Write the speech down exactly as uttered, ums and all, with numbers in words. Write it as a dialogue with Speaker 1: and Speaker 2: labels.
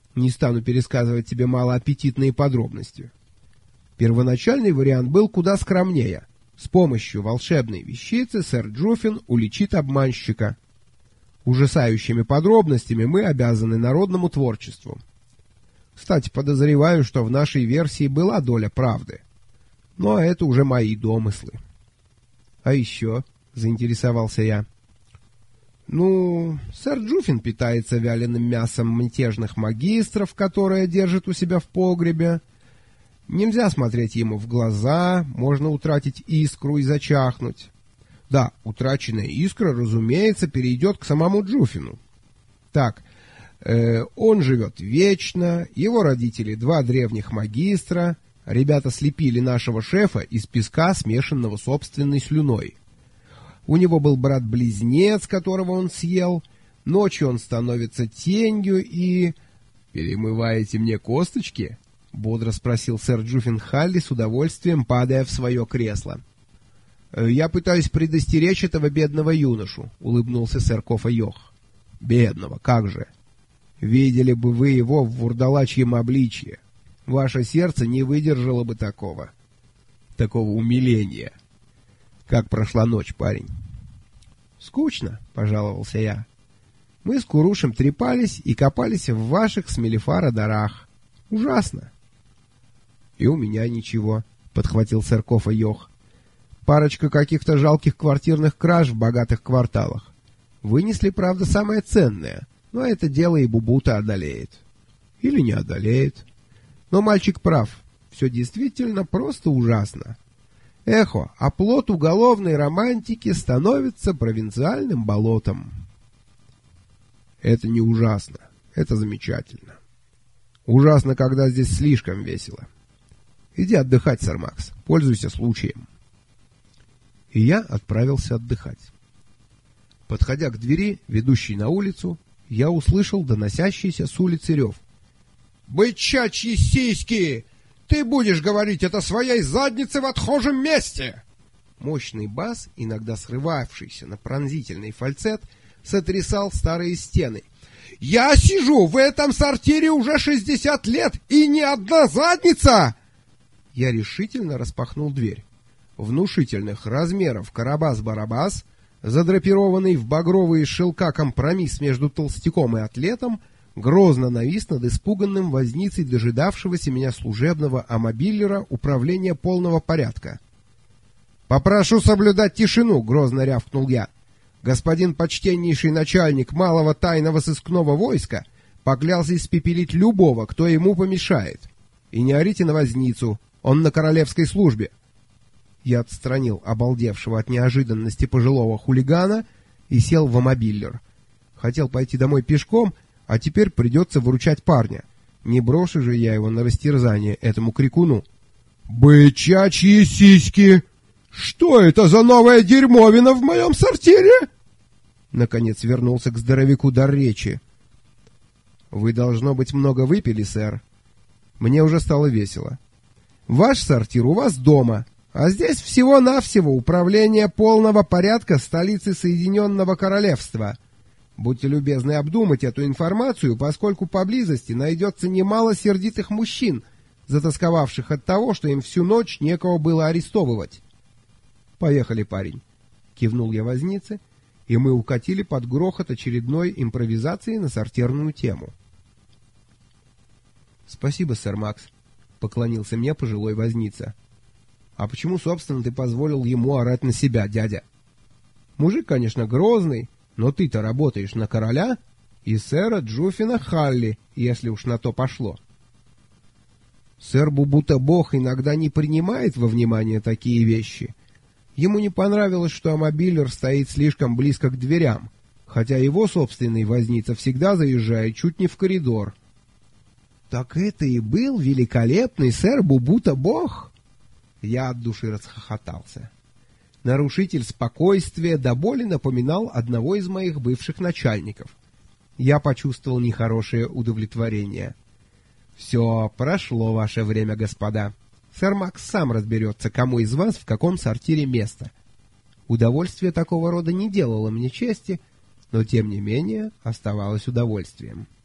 Speaker 1: Не стану пересказывать тебе малоаппетитные подробности. Первоначальный вариант был куда скромнее. С помощью волшебной вещицы сэр Джуффин уличит обманщика. Ужасающими подробностями мы обязаны народному творчеству. Кстати, подозреваю, что в нашей версии была доля правды. Но это уже мои домыслы. — А еще? — заинтересовался я. — Ну, сэр Джуффин питается вяленым мясом мятежных магистров, которые держит у себя в погребе. Нельзя смотреть ему в глаза, можно утратить искру и зачахнуть. Да, утраченная искра, разумеется, перейдет к самому Джуффину. Так, э, он живет вечно, его родители два древних магистра, ребята слепили нашего шефа из песка, смешанного собственной слюной. У него был брат-близнец, которого он съел, ночью он становится тенью и... — Перемываете мне косточки? — бодро спросил сэр Джуффин Халли, с удовольствием падая в свое кресло. — Я пытаюсь предостеречь этого бедного юношу, — улыбнулся сэр Кофа Йох. — Бедного, как же! Видели бы вы его в вурдалачьем обличье. Ваше сердце не выдержало бы такого. Такого умиления. Как прошла ночь, парень? — Скучно, — пожаловался я. — Мы с Курушем трепались и копались в ваших с Мелифара дарах. Ужасно. — И у меня ничего, — подхватил сэр Кофа Йох. — Парочка каких-то жалких квартирных краж в богатых кварталах. Вынесли, правда, самое ценное, но это дело и Бубута одолеет. Или не одолеет. Но мальчик прав, все действительно просто ужасно. Эхо, оплот уголовной романтики становится провинциальным болотом. Это не ужасно, это замечательно. Ужасно, когда здесь слишком весело. Иди отдыхать, сэр Макс, пользуйся случаем. И я отправился отдыхать. Подходя к двери, ведущей на улицу, я услышал доносящийся с улицы рев. «Бычачьи сиськи! Ты будешь говорить это своей заднице в отхожем месте!» Мощный бас, иногда срывавшийся на пронзительный фальцет, сотрясал старые стены. «Я сижу в этом сортире уже шестьдесят лет, и ни одна задница!» Я решительно распахнул дверь. Внушительных размеров Карабас-Барабас, задрапированный в багровые шелка компромисс между толстяком и атлетом, грозно навис над испуганным возницей дожидавшегося меня служебного амобиллера управления полного порядка. «Попрошу соблюдать тишину!» — грозно рявкнул я. «Господин почтеннейший начальник малого тайного сыскного войска поклялся испепелить любого, кто ему помешает. И не орите на возницу, он на королевской службе». Я отстранил обалдевшего от неожиданности пожилого хулигана и сел в амобиллер. Хотел пойти домой пешком, а теперь придется выручать парня. Не брошу же я его на растерзание этому крикуну. «Бычачьи сиськи! Что это за новая дерьмовина в моем сортире?» Наконец вернулся к здоровяку дар речи. «Вы, должно быть, много выпили, сэр. Мне уже стало весело. Ваш сортир у вас дома, а здесь всего-навсего управление полного порядка столицы Соединенного Королевства. Будьте любезны обдумать эту информацию, поскольку поблизости найдется немало сердитых мужчин, затосковавших от того, что им всю ночь некого было арестовывать». «Поехали, парень», — кивнул я вознице, и мы укатили под грохот очередной импровизации на сортирную тему. «Спасибо, сэр Макс», — поклонился мне пожилой возница. «А почему, собственно, ты позволил ему орать на себя, дядя? Мужик, конечно, грозный, но ты-то работаешь на короля и сэра Джуффина Халли, если уж на то пошло». Сэр Бубута-бог иногда не принимает во внимание такие вещи. Ему не понравилось, что амобиллер стоит слишком близко к дверям, хотя его собственный возница всегда заезжает чуть не в коридор. «Так это и был великолепный сэр Бубута-бог?» Я от души расхохотался. Нарушитель спокойствия до боли напоминал одного из моих бывших начальников. Я почувствовал нехорошее удовлетворение. «Все, прошло ваше время, господа. Сэр Макс сам разберется, кому из вас в каком сортире место». Удовольствие такого рода не делало мне чести, но тем не менее оставалось удовольствием.